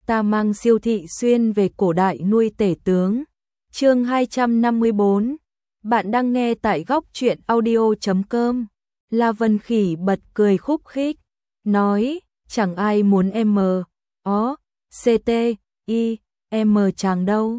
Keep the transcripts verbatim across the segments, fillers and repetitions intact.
ta mang Siêu thị xuyên về cổ đại nuôi tể tướng. Chương hai trăm năm mươi bốn. Bạn đang nghe tại góc truyện audio chấm com. La Vân Khỉ bật cười khúc khích, nói, chẳng ai muốn em mờ, ó, xê tê, i, em chàng đâu.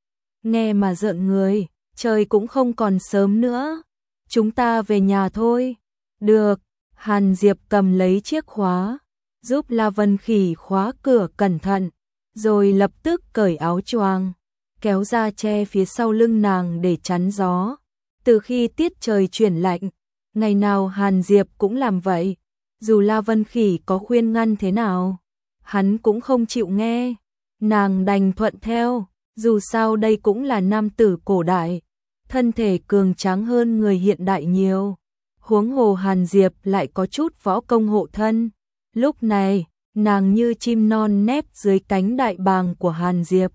Nghe mà rợn người, trời cũng không còn sớm nữa, chúng ta về nhà thôi. Được, Hàn Diệp cầm lấy chiếc khóa, giúp La Vân Khỉ khóa cửa cẩn thận, rồi lập tức cởi áo choàng, kéo ra che phía sau lưng nàng để chắn gió. Từ khi tiết trời chuyển lạnh, ngày nào Hàn Diệp cũng làm vậy, dù La Vân Khỉ có khuyên ngăn thế nào, hắn cũng không chịu nghe, nàng đành thuận theo, dù sao đây cũng là nam tử cổ đại, thân thể cường tráng hơn người hiện đại nhiều, huống hồ Hàn Diệp lại có chút võ công hộ thân, lúc này, nàng như chim non nép dưới cánh đại bàng của Hàn Diệp.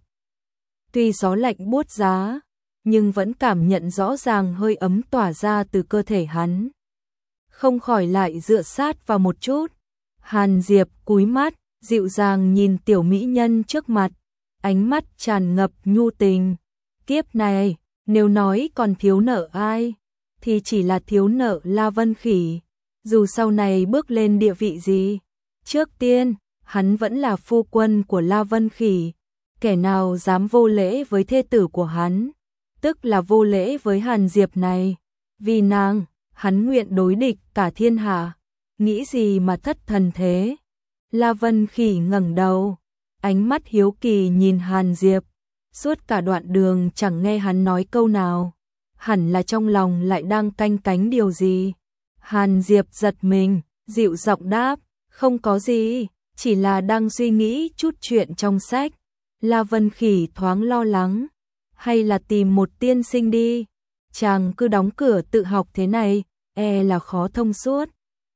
Tuy gió lạnh buốt giá, nhưng vẫn cảm nhận rõ ràng hơi ấm tỏa ra từ cơ thể hắn. Không khỏi lại dựa sát vào một chút. Hàn Diệp cúi mắt, dịu dàng nhìn tiểu mỹ nhân trước mặt, ánh mắt tràn ngập nhu tình. Kiếp này, nếu nói còn thiếu nợ ai, thì chỉ là thiếu nợ La Vân Khỉ. Dù sau này bước lên địa vị gì, trước tiên, hắn vẫn là phu quân của La Vân Khỉ. Kẻ nào dám vô lễ với thê tử của hắn, tức là vô lễ với Hàn Diệp này. Vì nàng, hắn nguyện đối địch cả thiên hạ. Nghĩ gì mà thất thần thế? La Vân Khỉ ngẩng đầu, ánh mắt hiếu kỳ nhìn Hàn Diệp. Suốt cả đoạn đường chẳng nghe hắn nói câu nào. Hẳn là trong lòng lại đang canh cánh điều gì. Hàn Diệp giật mình, dịu giọng đáp, không có gì, chỉ là đang suy nghĩ chút chuyện trong sách. La Vân Khỉ thoáng lo lắng, hay là tìm một tiên sinh đi, chàng cứ đóng cửa tự học thế này, e là khó thông suốt.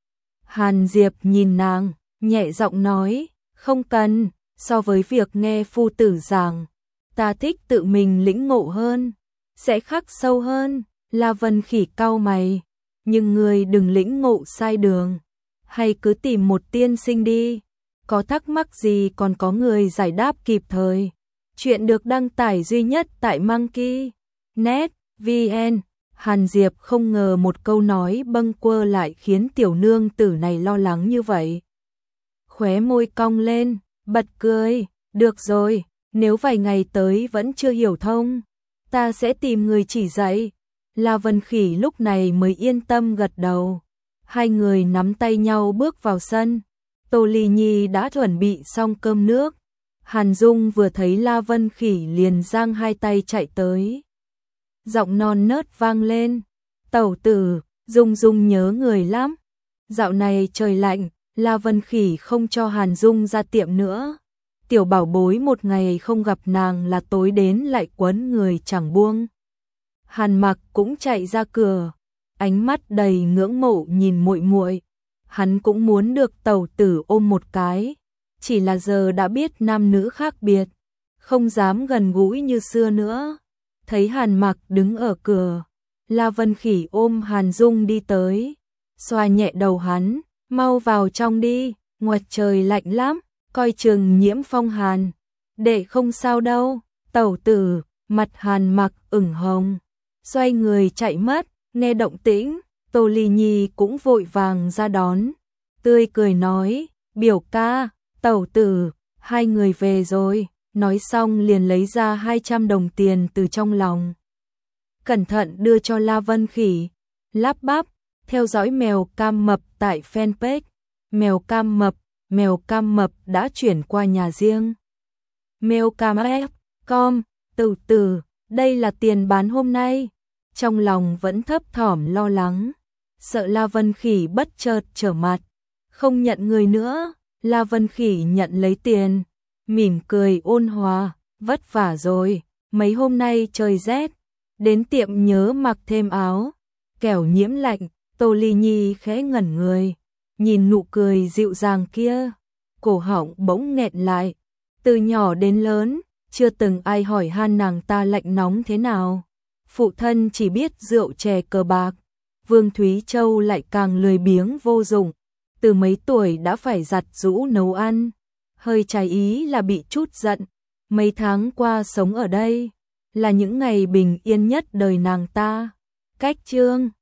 Hàn Diệp nhìn nàng, nhẹ giọng nói, không cần, so với việc nghe phu tử giảng, ta thích tự mình lĩnh ngộ hơn, sẽ khắc sâu hơn. La Vân Khỉ cau mày, nhưng người đừng lĩnh ngộ sai đường, hay cứ tìm một tiên sinh đi. Có thắc mắc gì còn có người giải đáp kịp thời. Chuyện được đăng tải duy nhất tại Monkey net vn. Hàn Diệp không ngờ một câu nói bâng quơ lại khiến tiểu nương tử này lo lắng như vậy. Khóe môi cong lên, bật cười, được rồi, nếu vài ngày tới vẫn chưa hiểu thông, ta sẽ tìm người chỉ dạy. La Vân Khỉ lúc này mới yên tâm gật đầu. Hai người nắm tay nhau bước vào sân. Tô Ly Nhi đã chuẩn bị xong cơm nước. Hàn Dung vừa thấy La Vân Khỉ liền giang hai tay chạy tới. Giọng non nớt vang lên, tẩu tử, Dung Dung nhớ người lắm. Dạo này trời lạnh, La Vân Khỉ không cho Hàn Dung ra tiệm nữa. Tiểu bảo bối một ngày không gặp nàng là tối đến lại quấn người chẳng buông. Hàn Mặc cũng chạy ra cửa, ánh mắt đầy ngưỡng mộ nhìn muội muội. Hắn cũng muốn được tẩu tử ôm một cái, chỉ là giờ đã biết nam nữ khác biệt, không dám gần gũi như xưa nữa. Thấy Hàn Mặc đứng ở cửa, La Vân Khỉ ôm Hàn Dung đi tới, xoa nhẹ đầu hắn, mau vào trong đi, ngoài trời lạnh lắm, coi chừng nhiễm phong hàn. Đệ không sao đâu, tẩu tử. Mặt Hàn Mặc ửng hồng, xoay người chạy mất. Nghe động tĩnh, Tô Ly Nhi cũng vội vàng ra đón, tươi cười nói, biểu ca, tẩu tử, hai người về rồi. Nói xong liền lấy ra hai trăm đồng tiền từ trong lòng, cẩn thận đưa cho La Vân Khỉ, lắp bắp, theo dõi mèo cam mập tại fanpage. Mèo cam mập, mèo cam mập đã chuyển qua nhà riêng. Mailcam chấm com, từ từ, đây là tiền bán hôm nay. Trong lòng vẫn thấp thỏm lo lắng, sợ La Vân Khỉ bất chợt trở mặt, không nhận người nữa. La Vân Khỉ nhận lấy tiền, mỉm cười ôn hòa, vất vả rồi, mấy hôm nay trời rét, đến tiệm nhớ mặc thêm áo, kẻo nhiễm lạnh. Tô Ly Nhi khẽ ngẩn người, nhìn nụ cười dịu dàng kia, cổ họng bỗng nghẹn lại. Từ nhỏ đến lớn, chưa từng ai hỏi han nàng ta lạnh nóng thế nào. Phụ thân chỉ biết rượu chè cờ bạc, Vương Thúy Châu lại càng lười biếng vô dụng, từ mấy tuổi đã phải giặt giũ nấu ăn. hơi trái ý là bị chút giận. Mấy tháng qua sống ở đây là những ngày bình yên nhất đời nàng ta. Cách chương